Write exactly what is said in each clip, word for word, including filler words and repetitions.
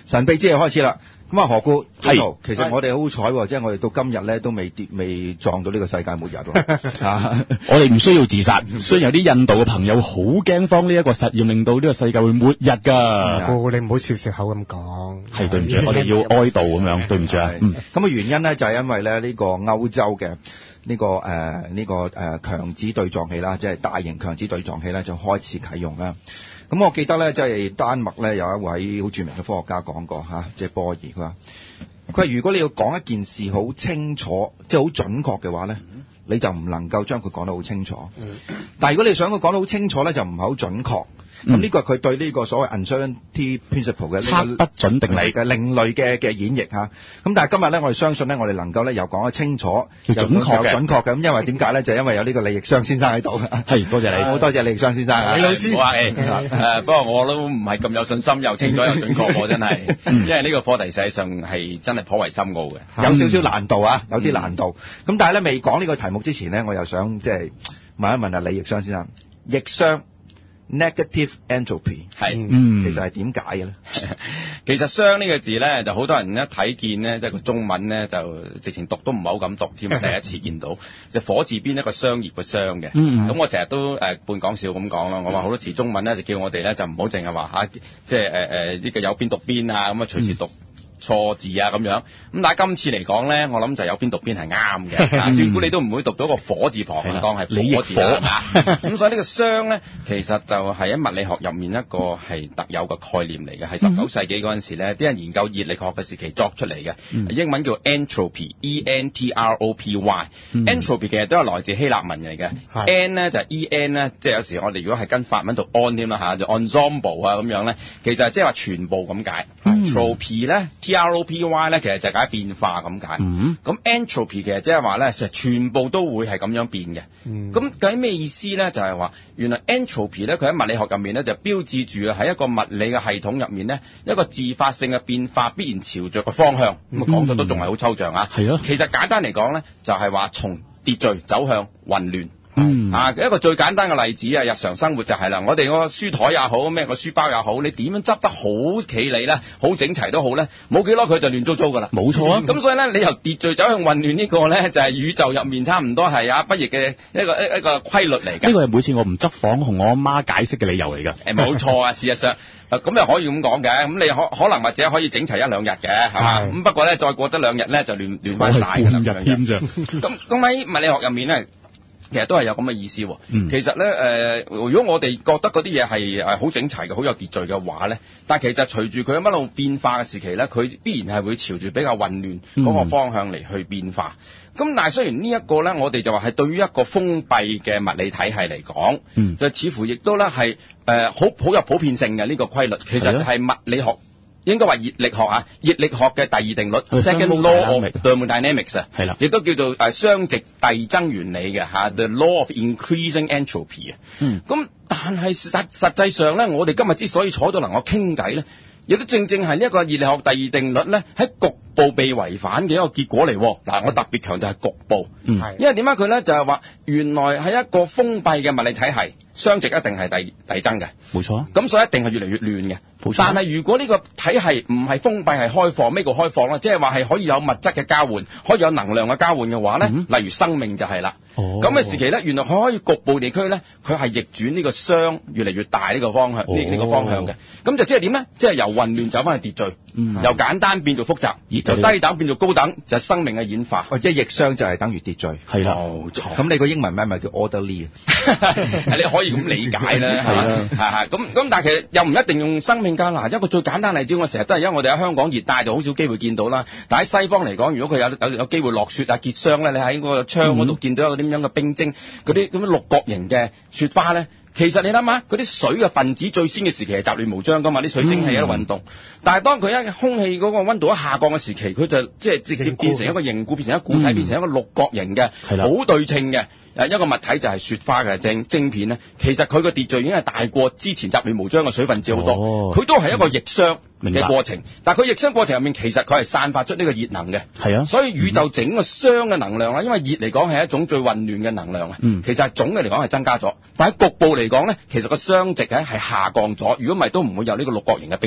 神秘之夜開始啦。咁啊，何故係其實我哋好彩喎，即係我哋到今日咧都未跌未撞到呢個世界末日喎。啊， 我哋唔需要自殺，雖然有啲印度嘅朋友好驚慌呢一個實驗，令到呢個世界會末日㗎。 哦，你唔好笑笑口咁講。 係對唔住，我哋要哀悼咁樣，對唔住啊。嗯， 咁嘅原因咧就係因為咧呢個歐洲嘅呢個誒呢個誒強子對撞器啦，即係大型強子對撞器咧就開始啟用啦。咁我記得咧，即係丹麥咧有一位好著名嘅科學家講過嚇，即係波爾，佢話佢話如果你要講一件事好清楚，即係好準確嘅話咧，你就唔能夠將佢講得好清楚。但係如果你想佢講得好清楚咧，就唔係好準確。咁呢個係佢對呢個所謂 uncertainty principle 嘅測不準定理嘅另類嘅嘅演繹嚇。咁但係今日咧，我哋相信咧，我哋能夠咧又講得清楚， 又準確嘅， 準確嘅。咁因為點解咧？就係因為有呢個李奕商先生喺度。 係，多謝你， 好多謝李奕商先生啊， 李老師。哇，誒，不過我都唔係咁有信心，又清楚又準確喎，真係。因為呢個課題實際上係真係頗為深奧嘅， 有少少難度啊，有啲難度。咁但係咧，未講呢個題目之前咧，我又想即係問一問啊，李奕商先生，奕商。Negative entropy 係， 嗯， 其實係點解嘅咧？ 其實商呢個字咧，就好多人一睇見咧，即係個中文咧，就直情讀都唔係好敢讀添。第一次見到，就火字邊一個商業嘅商嘅。咁、嗯、我成日都誒、呃、半講笑咁講咯。我話好多時中文咧就叫我哋咧就唔好淨係話嚇，即係誒誒呢個有邊讀邊啊，咁啊隨時讀錯字啊咁樣，咁但係今次嚟講咧，我諗就有邊讀邊係啱嘅。斷估你都唔會讀到個火字旁，當係火字啦。咁所以呢個商咧，其實就係喺物理學入面一個係特有嘅概念嚟嘅，係十九世紀嗰陣時咧，啲人研究熱力學嘅時期作出嚟嘅。英文叫 entropy，E N T R O P Y。entropy 其實都係來自希臘文嚟嘅。N 咧就係 E N 咧，即係有時我哋如果係跟法文讀 on 添啦嚇，就 ensemble 啊咁樣咧，其實即係話全部咁解。entropy 咧。T R O P Y 咧，其實就係解變化咁解。咁、嗯、entropy 其實即係話咧，實全部都會係咁樣變嘅。咁、嗯、究竟咩意思咧？就係、是、話原來 entropy 咧，佢喺物理學入面咧，就標誌住喺一個物理嘅系統入面咧，一個自發性嘅變化必然朝着個方向。咁啊講到都仲係好抽象啊。係啊。其實簡單嚟講咧，就係話從秩序走向混亂。嗯啊，一個最簡單嘅例子啊，日常生活就係啦，我哋個書台也好，咩個書包也好，你點樣執得好企理咧，好整齊都好咧，冇幾耐佢就亂糟糟噶啦。冇錯啊。咁、嗯、所以咧，你由秩序走向混亂呢個咧，就係、是、宇宙入面差唔多係啊不易嘅一個一一個規律嚟嘅。呢個係每次我唔執房同我阿媽解釋嘅理由嚟㗎。誒，冇錯啊，事實上。咁又可以咁講嘅，咁你可可能或者可以整齊一兩日嘅，係嘛？咁不過咧，再過得兩日咧，就亂亂翻曬㗎啦。半日添啫。咁咁喺物理學入面咧，其實都係有咁嘅意思喎。嗯、其實咧，誒、呃，如果我哋覺得嗰啲嘢係誒好整齊嘅、好有秩序嘅話咧，但係其實隨住佢一路變化嘅時期咧，佢必然係會朝住比較混亂嗰個方向嚟去變化。咁、嗯、但係雖然呢一個咧，我哋就話係對於一個封閉嘅物理體系嚟講，嗯、就似乎亦都咧係誒好好有普遍性嘅呢、這個規律。其實就係物理學。應該話熱力學啊，熱力學嘅第二定律 ，second law of thermodynamics 啊，係啦，亦都叫做誒熵值遞增原理嘅嚇 ，the law of increasing entropy 啊。嗯，咁但係實實際上咧，我哋今日之所以坐到能夠傾偈咧，亦都正正係呢一個熱力學第二定律咧喺局部被違反嘅一個結果嚟。嗱，我特別強調係局部，嗯，因為點解佢咧就係話原來係一個封閉嘅物理體系。熵值一定係遞遞增嘅，冇錯。咁所以一定係越嚟越亂嘅，冇錯。但係如果呢個體系唔係封閉係開放，咩叫開放咧？即係話係可以有物質嘅交換，可以有能量嘅交換嘅話咧，嗯、例如生命就係啦。哦。咁嘅時期咧，原來佢可以局部地區咧，佢係逆轉呢個熵越嚟越大呢個方向，呢呢、哦、個方向嘅。咁就即係點咧？即係由混亂走翻去秩序，嗯、由簡單變做複雜，由低等變做高等，就係、是、生命嘅演化。哦，即係逆熵就係等於秩序。係啦，冇錯。咁你個英文名咪叫 orderly 啊？你可以咁理解啦，係嘛？係係咁咁，但係其實又唔一定用生命㗎。嗱，一個最簡單例子，我成日都係因為我哋喺香港熱帶就好少機會見到啦。但喺西方嚟講，如果佢有有有機會落雪啊結霜咧，你喺個窗嗰度見到有啲咁樣嘅冰晶，嗰啲咁樣六角形嘅雪花咧。其實你諗下，嗰啲水嘅分子最先嘅時期係雜亂無章㗎嘛，啲水蒸氣喺度運動。嗯、但係當佢一空氣嗰個溫度一下降嘅時期，佢就即係直接變成一個凝固，變成一個固體，嗯、變成一個六角形嘅好對稱嘅誒一個物體，就係雪花嘅晶晶片咧。其實佢個秩序已經係大過之前雜亂無章嘅水分子好多，佢、哦、都係一個逆熵嘅過程。但係佢逆熵過程入面，其實佢係散發出呢個熱能嘅。係啊，所以宇宙整個熵嘅能量啦，因為熱嚟講係一種最混亂嘅能量啊。嗯、其實係總嘅嚟講係增加咗，但係局部嚟講咧，其實個熵值咧係下降咗。如果唔係，都唔會有呢個六角形嘅冰晶。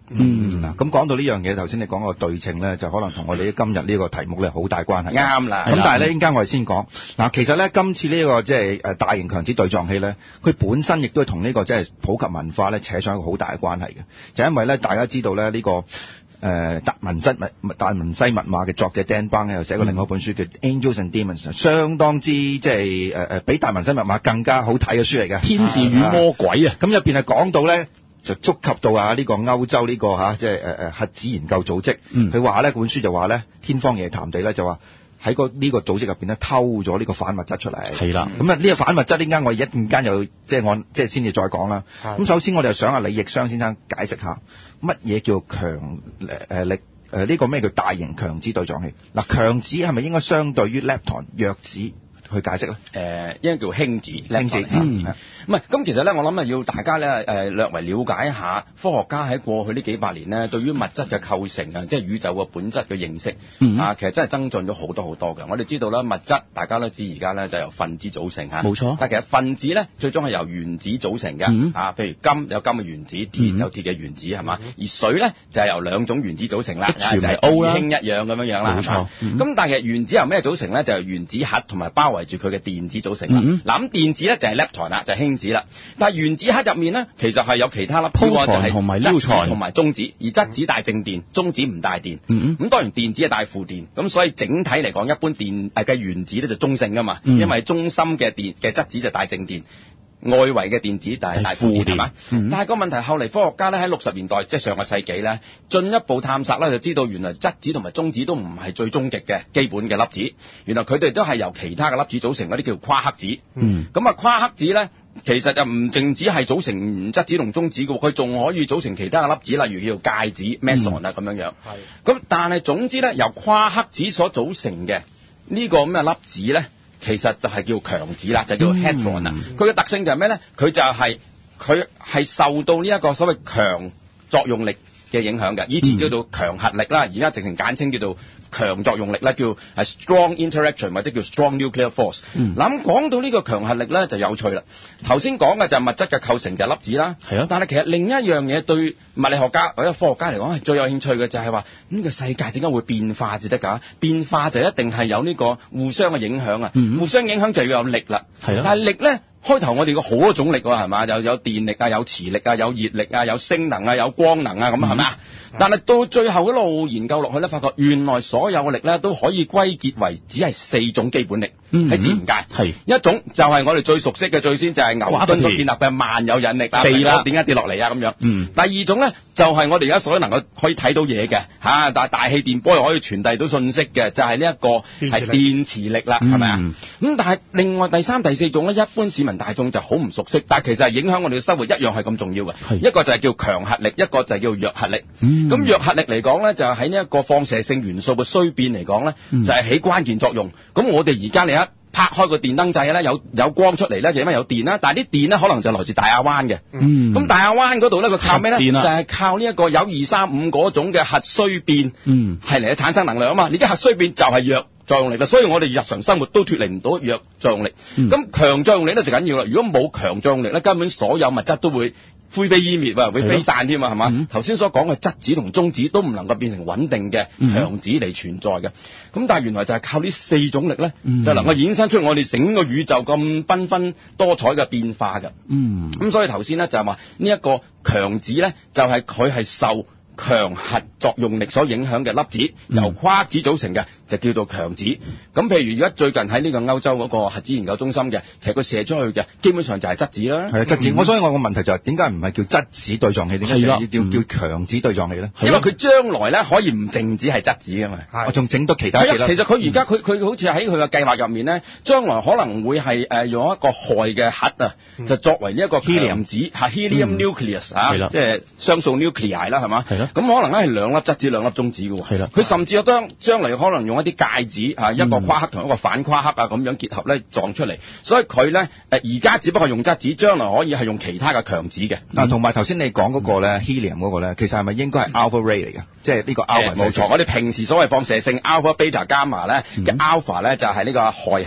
嗯，嗱，咁講到呢樣嘢，頭先你講個對稱咧，就可能同我哋今日呢個題目咧好大關係。 啱啦。 咁但係咧，陣間我哋先講嗱，其實咧今次呢、這個即係誒大型強子對撞器咧，佢本身亦都係同呢個即係普及文化咧扯上一個好大嘅關係嘅，就因為咧大家知道咧呢、這個誒達文西密達文西密碼嘅作者 Dan Brown 咧又寫過另外一本書叫 Angels and Demons，、嗯、相當之即係誒誒比達文西密碼更加好睇嘅書嚟嘅， 天使與魔鬼啊！ 咁入邊係講到咧。就觸及到啊呢個歐洲呢、這個嚇，即係誒誒核子研究組織。佢話咧本書就話咧天方夜譚地咧就話喺個呢個組織入邊咧偷咗呢個反物質出嚟。係啦。咁啊呢個反物質點解我哋一陣間又即係我即係先至再講啦。咁首先我哋就想阿李奕商先生解釋下乜嘢叫強誒力誒呢、呃這個咩叫大型強子對撞器？嗱、呃、強子係咪應該相對於 lepton 弱子去解釋咧？誒、 呃，應該叫輕子， 輕子。 嗯，唔係，咁其實咧，我諗啊，要大家咧誒、呃、略為了解一下科學家喺過去呢幾百年咧，對於物質嘅構成啊，即係宇宙嘅本質嘅認識、嗯、啊，其實真係增進咗好多好多嘅。我哋知道啦，物質大家都知而家咧就由分子組成嚇，冇錯。但其實分子咧最終係由原子組成嘅、嗯、啊，譬如金有金嘅原子，鐵有鐵嘅原子係嘛、嗯，而水咧就係由兩種原子組成啦，就係 O 啦，二氫一氧咁樣樣啦，冇錯。咁、嗯、但係原子由咩組成咧？就由原子核同埋包圍住佢嘅電子組成啦。嗱、嗯，咁電子咧就係 lepton 啦，就係輕子啦。但係原子核入面咧，其實係有其他粒子，就係同埋質子同埋中子，而質子帶正電，中子唔帶電。咁、嗯、當然電子係帶負電，咁所以整體嚟講，一般電誒嘅原子咧就中性噶嘛、嗯，因為中心嘅電嘅質子就帶正電。外圍嘅電子但係帶負電係嘛、嗯？但係個問題後嚟科學家咧喺六十年代即係上個世紀咧進一步探索咧，就知道原來質子同埋中子都唔係最終極嘅基本嘅粒子，原來佢哋都係由其他嘅粒子組成，嗰啲叫夸克子。嗯，咁啊夸克子咧其實就唔淨止係組成質子同中子嘅，佢仲可以組成其他嘅粒子，例如叫介子 meson 啊咁樣樣。係。咁但係總之咧，由夸克子所組成嘅呢個咁嘅粒子咧，其實就係叫強子啦，就叫 hadron 啦。佢、嗯、嘅特性就係咩咧？佢就係佢係受到呢一個所謂強作用力嘅影響嘅，以前叫做強核力啦，而家直情簡稱叫做強作用力啦，叫係 strong interaction 或者叫 strong nuclear force。嗱咁講到呢個強核力咧就有趣啦。頭先講嘅就係物質嘅構成就係粒子啦，係啊。但係其實另一樣嘢對物理學家或者科學家嚟講係最有興趣嘅就係話呢個世界點解會變化至得㗎？變化就一定係有呢個互相嘅影響啊、嗯！互相影響就要有力啦，係啊。但係力咧。開頭我哋個好多種力喎，係嘛？有有電力啊，有磁力啊，有熱力啊，有聲能啊，有光能啊，咁係咪？但係到最後一路研究落去咧，發覺原來所有嘅力咧都可以歸結為只係四種基本力喺、嗯、自然界。係一種就係我哋最熟悉嘅，最先就係牛頓所建立嘅萬有引力啊，地啦點解跌落嚟啊咁樣。嗯。第二種咧就係、是、我哋而家所能夠可以睇到嘢嘅嚇，但係大氣電波又可以傳遞到信息嘅，就係呢一個係電磁力啦，係咪啊？咁、嗯、但係另外第三、第四種咧，一般市民大眾就好唔熟悉，但係其實係影響我哋嘅生活一樣係咁重要嘅。一個就係叫強核力，一個就係叫弱核力。咁、嗯、弱核力嚟講咧，就係喺呢一個放射性元素嘅衰變嚟講咧，就係、是、起關鍵作用。咁我哋而家你一拍開個電燈掣咧，有有光出嚟咧，就因為有電啦。但係啲電咧可能就來自大亞灣嘅。咁、嗯、大亞灣嗰度咧，佢靠咩咧？就係、是、靠呢一個有二三五嗰種嘅核衰變，係嚟產生能量啊嘛。你啲核衰變就係弱作用力啦，所以我哋日常生活都脫離唔到弱作用力。咁、嗯、強作用力咧就緊要啦。如果冇強作用力咧，根本所有物質都會灰飛煙滅啊，會飛散添啊，係嘛？頭先、嗯、所講嘅質子同中子都唔能夠變成穩定嘅強子嚟存在嘅。咁、嗯、但係原來就係靠呢四種力咧、嗯，就能夠衍生出我哋整個宇宙咁繽紛多彩嘅變化嘅。嗯，咁所以頭先咧就係話呢一個強子咧，就係佢係受強核作用力所影響嘅粒子，由夸克子組成嘅，就叫做強子。咁譬如而家最近喺呢個歐洲嗰個核子研究中心嘅，其實佢射出去嘅基本上就係質子啦。係啊，質子。我、嗯、所以我個問題就係點解唔係叫質子對撞器，點解要叫叫強子對撞器咧？因為佢將來咧可以唔淨止係質子噶嘛，我仲整多其他嘢。其實佢而家佢佢好似喺佢嘅計劃入面咧，將來可能會係誒、呃、用一個氦嘅核啊、嗯，就作為呢一個 helium 子嚇 helium nucleus 嚇，即係雙數 nuclei 啦，係嘛？係咯。咁可能咧係兩粒質子兩粒中子嘅喎，係啦。佢甚至有將將嚟可能用一啲介子啊，一個夸克同一個反夸克啊咁樣結合咧撞出嚟，所以佢咧誒而家只不過用質子，將來可以係用其他嘅強子嘅。嗱、嗯，同埋頭先你講嗰個咧 helium 嗰個咧，其實係咪應該係 alpha ray 嚟嘅？即係呢個 alpha。冇、欸、錯，我哋平時所謂放射性 alpha、beta、gamma 咧嘅 alpha 咧就係呢個氦核啦。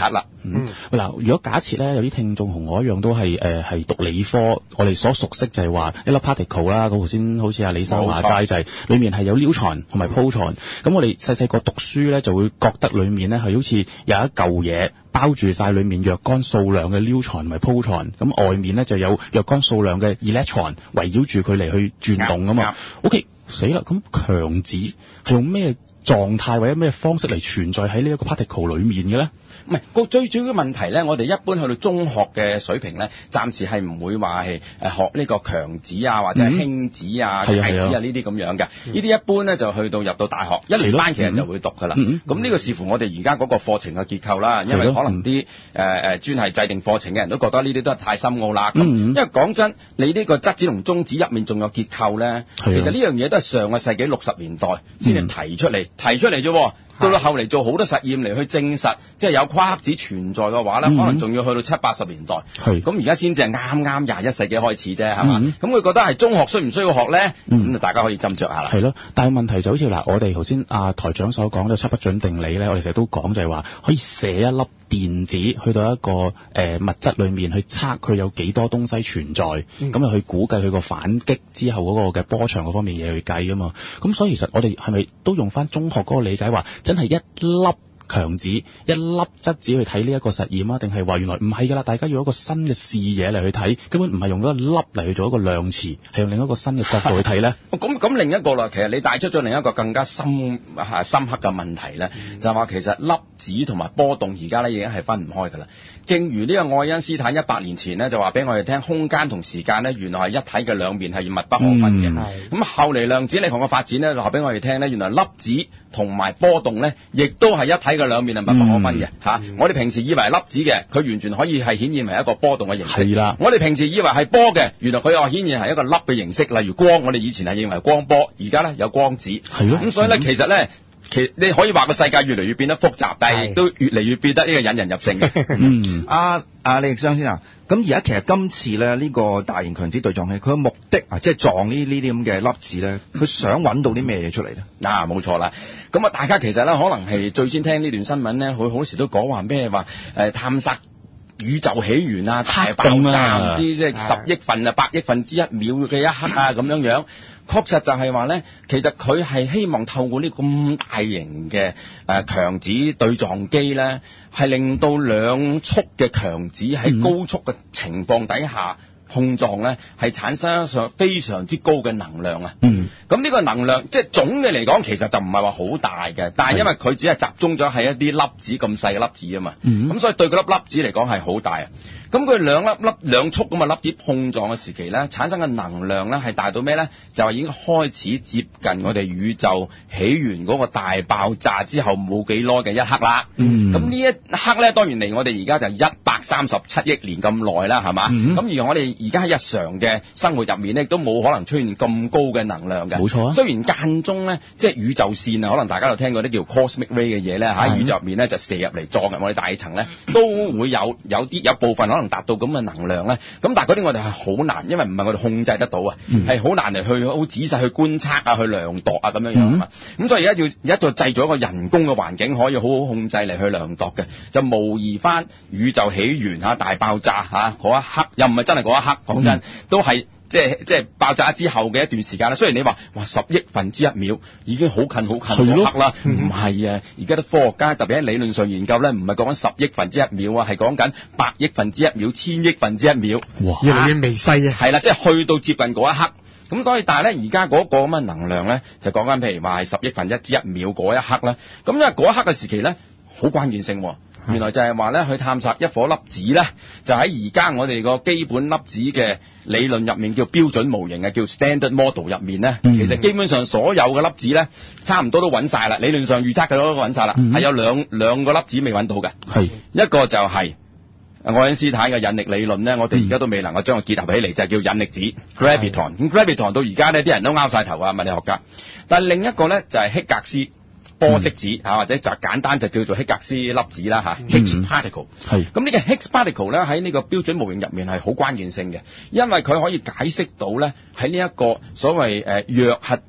嗯，嗱、嗯，如果假設咧有啲聽眾同我一樣都係誒係讀理科，我哋所熟悉就係話一粒 particle 啦，咁頭先好似阿李生話齋就係裡面係有 neutron 同埋 proton，咁我哋細細個讀書咧就會覺得裡面咧係好似有一嚿嘢包住晒裡面若干數量嘅 neutron 同埋 proton，咁外面咧就有若干數量嘅 electron 圍繞住佢嚟去轉動啊嘛。OK， 死啦！咁強子係用咩狀態或者咩方式嚟存在喺呢一個 particle 裡面嘅咧？ 唔係個最主要嘅問題咧，我哋一般去到中學嘅水平咧，暫時係唔會話係誒學呢個強子啊，或者係輕子啊、介、嗯、子啊呢啲咁樣嘅。呢、嗯、啲一般咧就去到入到大學一年班其實就會讀㗎啦。咁呢、嗯嗯、個視乎我哋而家嗰個課程嘅結構啦，因為可能啲誒誒專係制定課程嘅人都覺得呢啲都係太深奧啦。咁、嗯、因為講真，你呢個質子同中子入面仲有結構咧，其實呢樣嘢都係上個世紀六十年代先至提出嚟、嗯，提出嚟啫。到到後嚟做好多實驗嚟去證實，即係有夸克子存在嘅話咧、嗯，可能仲要去到七八十年代。係咁而家先至係啱啱廿一世紀開始啫，係嘛？咁佢覺得係中學需唔需要學咧？咁、嗯、大家可以斟酌下啦。係咯，但係問題就好似嗱，我哋頭先阿台長所講嘅七不準定理咧，我哋成日都講就係話可以射一粒電子去到一個誒、呃、物質裏面去測佢有幾多東西存在，咁、嗯、就去估計佢個反擊之後嗰個嘅波長嗰方面嘢去計啊嘛。咁所以其實我哋係咪都用翻中學嗰個理解話？真係一粒強子、一粒質子去睇呢一個實驗啊？定係話原來唔係㗎啦？大家要用一個新嘅視野嚟去睇，根本唔係用嗰個粒嚟去做一個量詞，係用另一個新嘅角度去睇咧。咁咁另一個啦，其實你帶出咗另一個更加深啊深刻嘅問題咧、嗯，就係話其實粒子同埋波動而家咧已經係分唔開㗎啦。正如呢個愛因斯坦一百年前咧就話俾我哋聽，空間同時間咧原來係一體嘅兩面係密不可分嘅。咁、嗯、後嚟量子力學嘅發展咧就話俾我哋聽咧，原來粒子同埋波動咧亦都係一體嘅兩面係密不可分嘅嚇、嗯。我哋平時以為係粒子嘅，佢完全可以係顯現為一個波動嘅形式。係啦，我哋平時以為係波嘅，原來佢又顯現係一個粒嘅形式。例如光，我哋以前係認為光波，而家咧有光子。係咯。咁所以咧、嗯，其實咧。其實你可以話個世界越嚟越變得複雜，但係亦都越嚟越變得呢個引人入勝嘅。 嗯，阿阿李力商先啊，咁而家其實今次咧呢、呢個大型強子對撞器，佢嘅目的啊，即係撞呢呢啲咁嘅粒子咧，佢想揾到啲咩嘢出嚟咧？嗱、啊，冇錯啦。咁啊，大家其實咧可能係最先聽呢段新聞咧，佢好時都講話咩話誒探索宇宙起源啊、大爆炸唔知即係十億分啊、百億分之一秒嘅一刻啊咁樣樣。確實就係話咧，其實佢係希望透過呢咁大型嘅誒強子對撞機咧，係令到兩速嘅強子喺高速嘅情況底下碰撞咧，係產生上非常之高嘅能量啊！嗯，咁呢個能量即係總嘅嚟講，其實就唔係話好大嘅，但係因為佢只係集中咗喺一啲粒子咁細嘅粒子啊嘛，咁、嗯、所以對嗰粒粒子嚟講係好大啊！咁佢兩粒粒兩束咁嘅粒子碰撞嘅時期咧，產生嘅能量咧係大到咩咧？就係已經開始接近我哋宇宙起源嗰個大爆炸之後冇幾耐嘅一刻啦。嗯，咁呢一刻咧，當然離我哋而家就一百三十七億年咁耐啦，係嘛？咁、嗯、而我哋而家喺日常嘅生活入面咧，都冇可能出現咁高嘅能量嘅。冇錯啊。雖然間中咧，即係宇宙線啊，可能大家都聽過啲叫 cosmic ray 嘅嘢咧，喺宇宙入面咧就射入嚟撞入我哋大氣層咧，都會有有啲有部分可能達到咁嘅能量咧。咁但係嗰啲我哋係好難，因為唔係我哋控制得到啊，係、嗯、好難嚟去好仔細去觀察啊，去量度啊咁樣樣啊嘛。咁、嗯、所以而家要一個製造一個人工嘅環境，可以好好控制嚟去量度嘅，就模擬翻宇宙起源嚇大爆炸嚇嗰一刻，又唔係真係嗰一刻，講真、嗯、都係即係即係爆炸之後嘅一段時間啦。雖然你話哇十億分之一秒已經好近好近嗰刻啦，唔係啊！而家啲科學家特別喺理論上研究咧，唔係講緊十億分之一秒啊，係講緊百億分之一秒、千億分之一秒，哇！越嚟越微細啊！係啦，即係去到接近嗰一刻。咁所以但係咧，而家嗰個咁嘅能量咧，就講緊譬如話係十億分之一秒嗰一刻啦。咁因為嗰一刻嘅時期咧，好關鍵性喎。原來就係話咧，去探索一顆粒子咧，就喺而家我哋個基本粒子嘅理論入面叫標準模型嘅，叫 standard model 入面咧、嗯，其實基本上所有嘅粒子咧，差唔多都揾晒啦。理論上預測嘅都揾晒啦，係、嗯、有兩兩個粒子未揾到嘅，係一個就係愛因斯坦嘅引力理論咧，我哋而家都未能夠將佢結合起嚟，就係、是、叫引力子 graviton。咁 graviton 到而家呢啲人都拗晒頭啊，物理學家。但係另一個咧就係希格斯波色子、嗯、或者就簡單就叫做希格斯粒子啦嚇 Higgs particle。係咁呢個 Higgs particle 咧，喺呢個標準模型入面係好關鍵性嘅，因為佢可以解釋到咧喺呢一個所謂誒弱核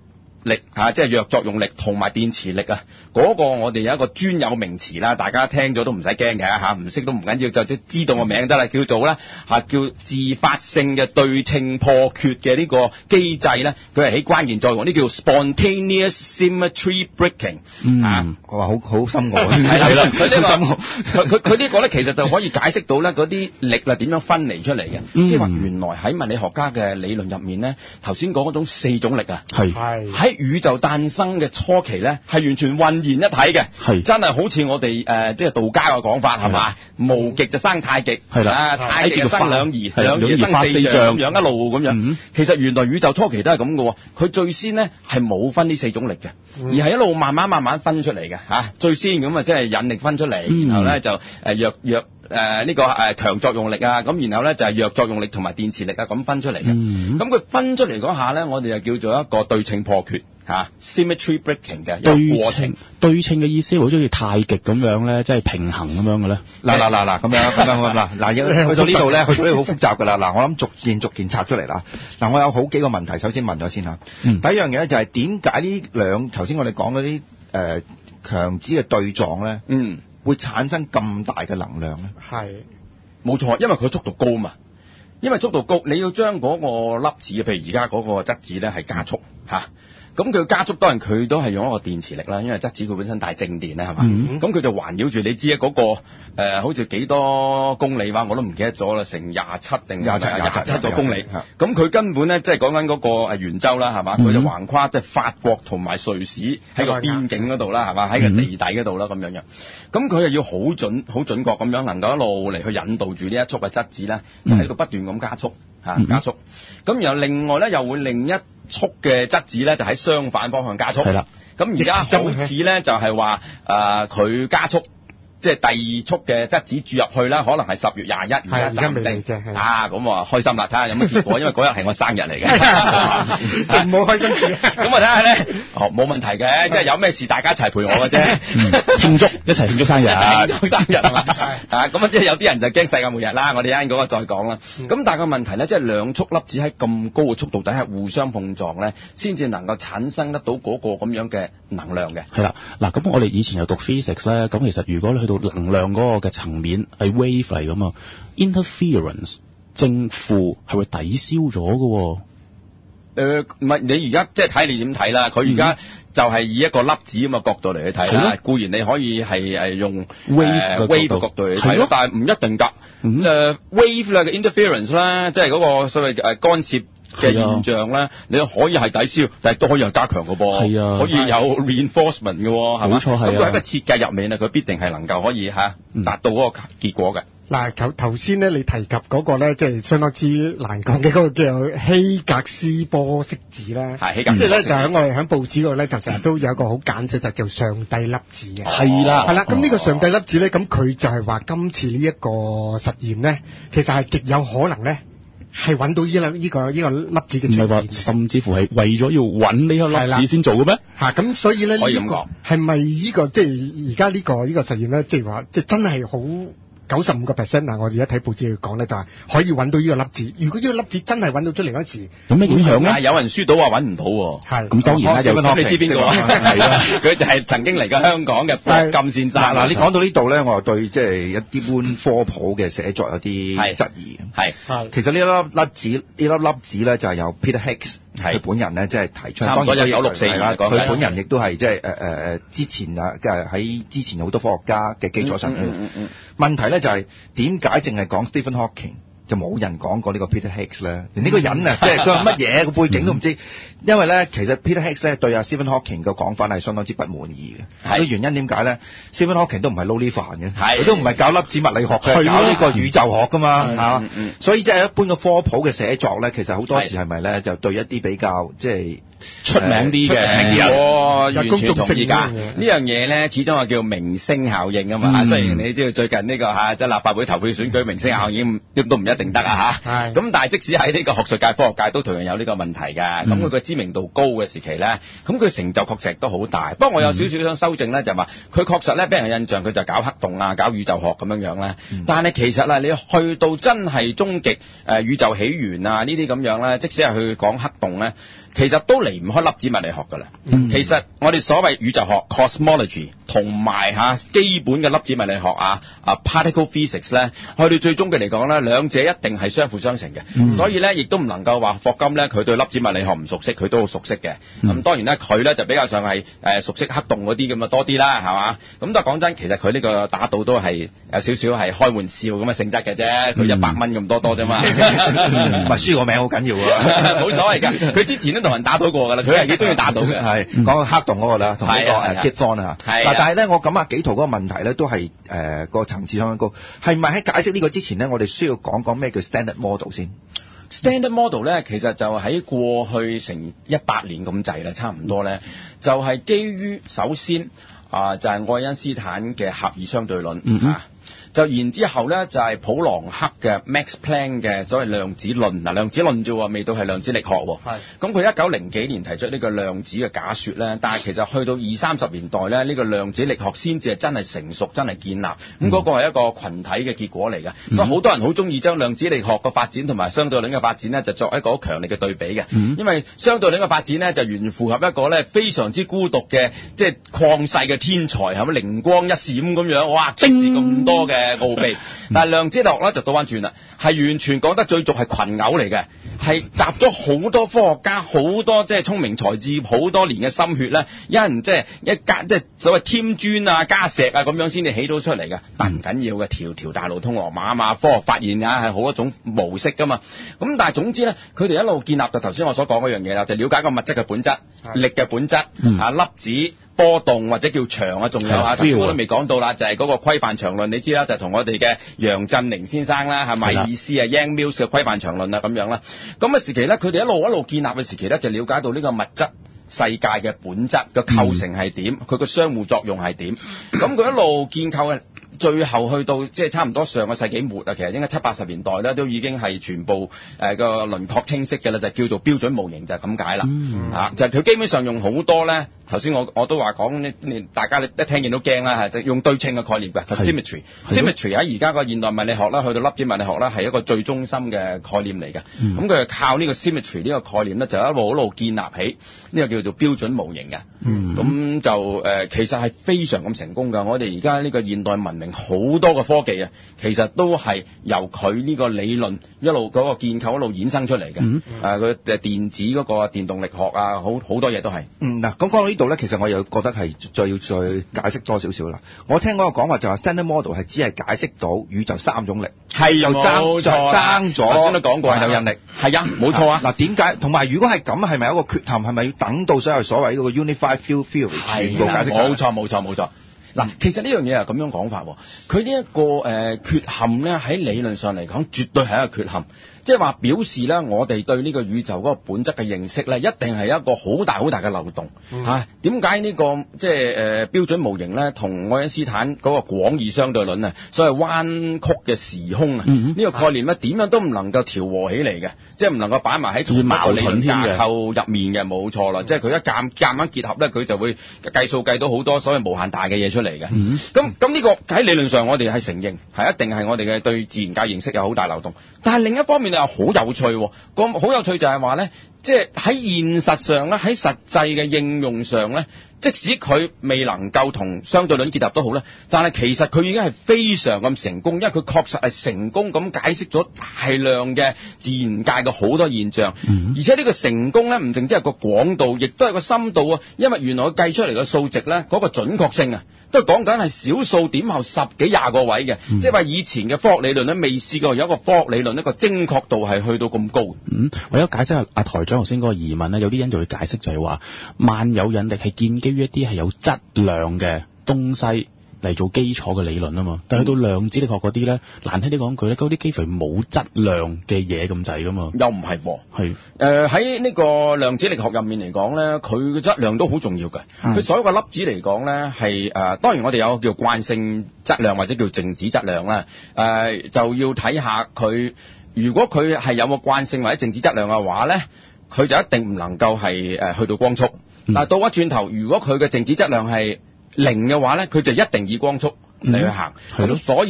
力啊，即係弱作用力同埋電磁力啊，嗰、那個我哋有一個專有名詞啦，大家聽咗都唔使驚嘅嚇，唔識都唔緊要，就即知道個名得啦，叫做咧嚇叫自發性嘅對稱破缺嘅呢個機制咧，佢係起關鍵作用，呢叫 spontaneous symmetry breaking、嗯、啊， 我話好好深奧， 係啦，佢呢、這個佢佢佢呢個咧其實就可以解釋到咧嗰啲力啦點樣分離出嚟嘅，即係話原來喺物理學家嘅理論入面咧，頭先講嗰種四種力啊，係喺宇宙誕生嘅初期咧，係完全渾然一體嘅，係真係好似我哋誒即係道家嘅講法係嘛，無極就生太極，係啦，太極就生兩儀，兩儀生四象，咁樣一路咁樣、嗯。其實原來宇宙初期都係咁嘅，佢最先咧係冇分呢四種力嘅、嗯，而係一路慢慢慢慢分出嚟嘅嚇。最先咁啊，即係引力分出嚟、嗯，然後咧就誒弱弱誒呢、呃這個誒強作用力啊，咁然後咧就係弱作用力同埋電磁力啊咁分出嚟嘅。咁、嗯、佢分出嚟嗰下咧，我哋就叫做一個對稱破缺。嚇、啊、symmetry breaking 嘅對稱，對稱嘅意思好似似太極咁樣咧，即係平衡咁樣嘅咧。嗱嗱嗱嗱咁樣咁樣咁嗱嗱，去到呢度咧，去到呢度好複雜㗎啦。嗱，我諗逐件逐件拆出嚟啦。嗱，我有好幾個問題，首先問咗先嚇、嗯。第一樣嘢咧就係點解呢兩頭先我哋講嗰啲誒強子嘅對撞咧，嗯，會產生咁大嘅能量咧？係冇錯，因為佢速度高嘛。因為速度高，你要將嗰個粒子，譬如而家嗰個質子咧，係加速嚇。咁佢加速當然佢都係用一個電磁力啦，因為質子佢本身帶正電啦，係嘛？咁、嗯、佢就環繞住你知啊嗰、那個、呃、好似幾多公里話我都唔記得咗啦，成廿七定廿七廿七個公里。咁佢根本咧即係講緊嗰個誒圓周啦，係嘛？佢、嗯、就橫跨即係、就是、法國同埋瑞士喺個邊境嗰度啦，係嘛？喺個地底嗰度啦咁樣樣。咁佢又要好準好準確咁樣能夠一路嚟去引導住呢一束嘅質子咧，就喺度不斷咁加速嚇加速。咁、嗯、然後另外咧又會另一速嘅質子咧就喺相反方向加速，係啦。咁而家好似咧就係話誒佢加速，即係第二束嘅質子注入去啦，可能係十月廿一，而家暫定啊，咁啊開心啦，睇下有乜結果，因為嗰日係我生日嚟嘅， 唔好開心住。 咁我睇下咧，哦冇問題嘅，即係有咩事大家一齊陪我嘅啫， 慶祝一齊慶祝生日， 慶祝生日啊嘛，啊咁啊即係有啲人就驚世界末日啦，我哋一陣嗰個再講啦。咁但係個問題咧，即係兩束粒子喺咁高嘅速度底下互相碰撞咧，先至能夠產生得到嗰個咁樣嘅能量嘅。 係啦，嗱咁我哋以前有讀 physics 咧，咁其實如果你去到能量嗰個嘅層面係 wave 嚟㗎嘛 interference 正負係會抵消咗嘅。 誒唔係你而家即係睇你點睇啦，佢而家就係以一個粒子咁嘅角度嚟去睇啦。固然你可以係誒用 wave wave 嘅角度嚟睇，但係唔一定㗎。誒、嗯呃、wave 咧嘅 interference 咧，即係嗰個所謂誒干涉嘅現象咧，你可以係抵消，但係都可以係加強嘅噃。係啊，可以有 reinforcement 嘅，係嘛？冇錯係啊。咁佢喺個設計入面咧，佢必定係能夠可以嚇達到嗰個結果嘅。 嗱，頭頭先咧，你提及嗰個咧，即係相當之難講嘅嗰個叫希格斯波色子啦。係希格斯。即係咧，就喺我哋喺報紙嗰度咧，就成日都有一個好簡寫，就叫上帝粒子嘅。係啦。係啦。咁呢個上帝粒子咧，咁佢就係話今次呢一個實驗咧，其實係極有可能咧。係揾到呢粒呢個呢個粒子嘅出現，唔係話甚至乎係為咗要揾呢個粒子先做嘅咩？嚇咁、啊、所以咧呢、呢個係咪呢個即係而家呢個呢、呢個實驗咧？即係話即係真係好九十五個 percent 嗱，我而家睇報紙去講咧，就係可以揾到呢個粒子。如果呢個粒子真係揾到出嚟嗰時，有咩影響咧？有人輸到話揾唔到喎。係咁當然啦，有你知邊個啊？係啦，佢就係曾經嚟過香港嘅霍金先生。 嗱，你講到呢度咧，我又對即係一啲般科普嘅寫作有啲質疑。係係，其實呢粒粒子呢粒粒子咧就係由 Peter Higgs 佢本人咧即係提出。差唔多有九六四啦，佢本人亦都係即係誒誒之前啊，即係喺之前好多科學家嘅基礎上面。嗯嗯。問題咧就係點解淨係講 Stephen Hawking 就冇人講過呢個 Peter Higgs 咧？連呢個人啊，即係佢係乜嘢個背景都唔知。因為咧，其實 Peter Higgs 咧對阿 Stephen Hawking 嘅講法係相當之不滿意嘅。係。原因點解咧 ？Stephen Hawking 都唔係撈呢飯嘅，佢都唔係教粒子物理學嘅，搞呢個宇宙學噶嘛嚇。所以即係一般嘅科普嘅寫作咧，其實好多時係咪咧就對一啲比較即係出名啲嘅，我完全同意㗎。呢樣嘢咧，始終係叫明星效應啊嘛。雖然你知道最近呢個嚇即係立法會投票選舉明星效應都唔一定得啊嚇。係。咁但係即使喺呢個學術界、科學界都同樣有呢個問題㗎。咁佢個知名度高嘅時期咧，咁佢成就確實都好大。不過我有少少想修正咧，就係話佢確實咧俾人印象佢就搞黑洞啊、搞宇宙學咁樣樣咧。但係其實啊，你去到真係終極誒宇宙起源啊呢啲咁樣咧，即使係去講黑洞咧。 其實都離唔開粒子物理學㗎啦。嗯、其實我哋所謂宇宙學 cosmology 同埋嚇基本嘅粒子物理學啊啊 particle physics 咧，去到最終嘅嚟講咧，兩者一定係相輔相成嘅。嗯、所以咧，亦都唔能夠話霍金咧，佢對粒子物理學唔熟悉，佢都好熟悉嘅。咁、嗯、當然咧，佢咧就比較上係誒熟悉黑洞嗰啲咁啊多啲啦，係嘛？咁但係講真，其實佢呢個打賭都係有少少係開玩笑咁嘅性質嘅啫。佢一百蚊咁多多啫嘛， 唔係輸個名好緊要啊， 冇所謂㗎。佢之前都同人打賭過㗎啦，佢係幾中意打賭嘅。 係講個黑洞嗰個啦，同呢個誒 Kip Thorne 啊。嗱，但係咧，我咁啊幾圖嗰個問題咧，都係誒個層次相當高。係咪喺解釋呢個之前咧，我哋需要講講咩叫 Standard Model 先？ Standard Model 咧，其實就喺過去成一百年咁滯啦，差唔多咧，就係、是、基於首先啊、呃，就係、是、愛因斯坦嘅狹義相對論、嗯、啊。就然之後咧，就係、是、普朗克嘅 Max Planck 嘅所謂量子論。嗱，量子論啫喎，未到係量子力學喎。係。咁佢一九零幾年提出呢個量子嘅假説咧，但係其實去到二三十年代咧，呢、這個量子力學先至係真係成熟，真係建立。咁嗰、嗯、個係一個群體嘅結果嚟嘅。嗯、所以好多人好中意將量子力學嘅發展同埋相對論嘅發展咧，就作一個好強烈嘅對比嘅。嗯、因為相對論嘅發展咧，就完全符合一個咧非常之孤獨嘅，即係曠世嘅天才，係咪靈光一閃咁樣？哇！揭示咁多嘅奧秘，但係量子力學咧就倒翻轉啦，係完全講得最俗係群毆嚟嘅，係集咗好多科學家、好多即係聰明才智、好多年嘅心血咧，一人即係一加即係所謂添磚啊、加石啊咁樣先至起到出嚟嘅。但唔緊要嘅，條條大路通羅馬啊嘛，科學發現啊係好一種模式噶嘛。咁但係總之咧，佢哋一路建立就頭先我所講嗰樣嘢啦，就了解個物質嘅本質、力嘅本質、嗯、啊粒子波動或者叫場啊，仲有啊，頭先我都未講到啦，就係、是、嗰個規範場論，你知啦，就同、是、我哋嘅楊振寧先生啦，係咪意思啊 Yang Mills 嘅規範場論啊咁樣啦。咁嘅時期咧，佢哋一路一路建立嘅時期咧，就了解到呢個物質世界嘅本質嘅構成係點，佢個、嗯、相互作用係點。咁佢一路建構嘅。最後去到即係差唔多上個世紀末啊，其實應該七八十年代咧，都已經係全部誒個輪廓清晰嘅啦，就叫做標準模型就係咁解啦。嗯、啊，就係、是、佢基本上用好多咧，頭先我我都話講呢，大家一聽見都驚啦，係就是、用對稱嘅概念嘅，就 symmetry。symmetry 喺而家個現代物理學啦，去到粒子物理學啦，係一個最中心嘅概念嚟嘅。咁佢係靠呢個 symmetry 呢個概念咧，就一路一路建立起呢、這個叫做標準模型嘅。咁、嗯、就誒、呃，其實係非常咁成功㗎。我哋而家呢個現代文明好多嘅科技啊，其實都係由佢呢個理論一路嗰個建構一路衍生出嚟嘅。誒、嗯，佢誒、呃、電子嗰個電動力學啊，好好多嘢都係。嗯，嗱，咁講到呢度咧，其實我又覺得係再要再解釋多少少啦。我聽嗰個講法就係 Standard Model 係只係解釋到宇宙三種力，係又爭爭咗。頭先都講過萬有引力，係啊，冇錯啊。嗱，點解？同埋如果係咁，係咪有一個缺陷？係咪要等到所謂所謂嗰個 Unified Field Theory 全部解釋？冇錯，冇錯，冇錯。嗱，其實呢樣嘢係咁樣講法，佢呢一個誒、呃、缺陷咧，喺理論上嚟講，絕對係一個缺陷。即係話表示咧，我哋對呢個宇宙嗰個本質嘅認識咧，一定係一個好大好大嘅漏洞嚇。點解呢個即係誒標準模型咧，同愛因斯坦嗰個廣義相對論啊，所謂彎曲嘅時空啊，呢、嗯、個概念咧，點樣都唔能夠調和起嚟嘅，即係唔能夠擺埋喺同一個理論架構入面嘅，冇錯啦。即係佢一夾夾硬結合咧，佢就會計數計到好多所謂無限大嘅嘢出嚟嘅。咁咁呢個喺理論上我哋係承認係一定係我哋嘅對自然界認識有好大漏洞，但係另一方面又好有趣，咁好有趣就係話咧，即係喺現實上咧，喺實際嘅應用上咧，即使佢未能夠同相對論結合都好咧，但係其實佢已經係非常咁成功，因為佢確實係成功咁解釋咗大量嘅自然界嘅好多現象，嗯、而且呢個成功咧唔淨止係個廣度，亦都係個深度啊，因為原來佢計出嚟嘅數值咧，嗰個準確性啊，都係講緊係小數點後十幾廿個位嘅，嗯、即係話以前嘅科學理論咧未試過有一個科學理論一個精確度係去到咁高。 嗯，為咗解釋阿阿台長頭先嗰個疑問咧，有啲人就會解釋就係話萬有引力係建基於一啲係有質量嘅東西嚟做基礎嘅理論啊嘛，但係去到量子力學嗰啲咧，難聽啲講句咧，嗰啲幾乎冇質量嘅嘢咁滯噶嘛。 又唔係喎， 係誒喺呢個量子力學入面嚟講咧，佢嘅質量都好重要嘅。佢、嗯、所有嘅粒子嚟講咧，係誒、呃、當然我哋有叫慣性質量或者叫靜止質量啦。誒、呃、就要睇下佢，如果佢係有個慣性或者靜止質量嘅話咧，佢就一定唔能夠係誒、呃、去到光速。嗯、但係倒一轉頭，如果佢嘅靜止質量係零嘅話咧，佢就一定以光速嚟去行。咁、嗯、所以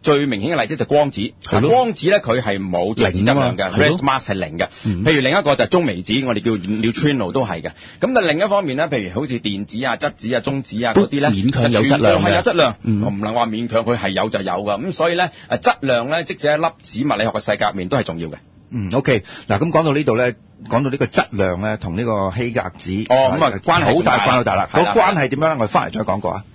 最明顯嘅例子就光子，光子咧佢係冇質子質量嘅 ，rest mass 係零嘅。譬如另一個就係中微子，我哋叫 neutrino 都係嘅。咁但另一方面咧，譬如好似電子啊、質子啊、中子啊嗰啲咧， 勉強有質量嘅， 係有質量， 嗯、 我唔能話勉強佢係有就有㗎。咁所以咧誒質量咧，即使喺粒子物理學嘅世界入面都係重要嘅。 嗯 ，OK， 嗱咁講到呢度咧，講到呢個質量咧，同呢個希格子哦咁啊關係好大關係大啦。個關係點樣咧？我哋翻嚟再講過啊。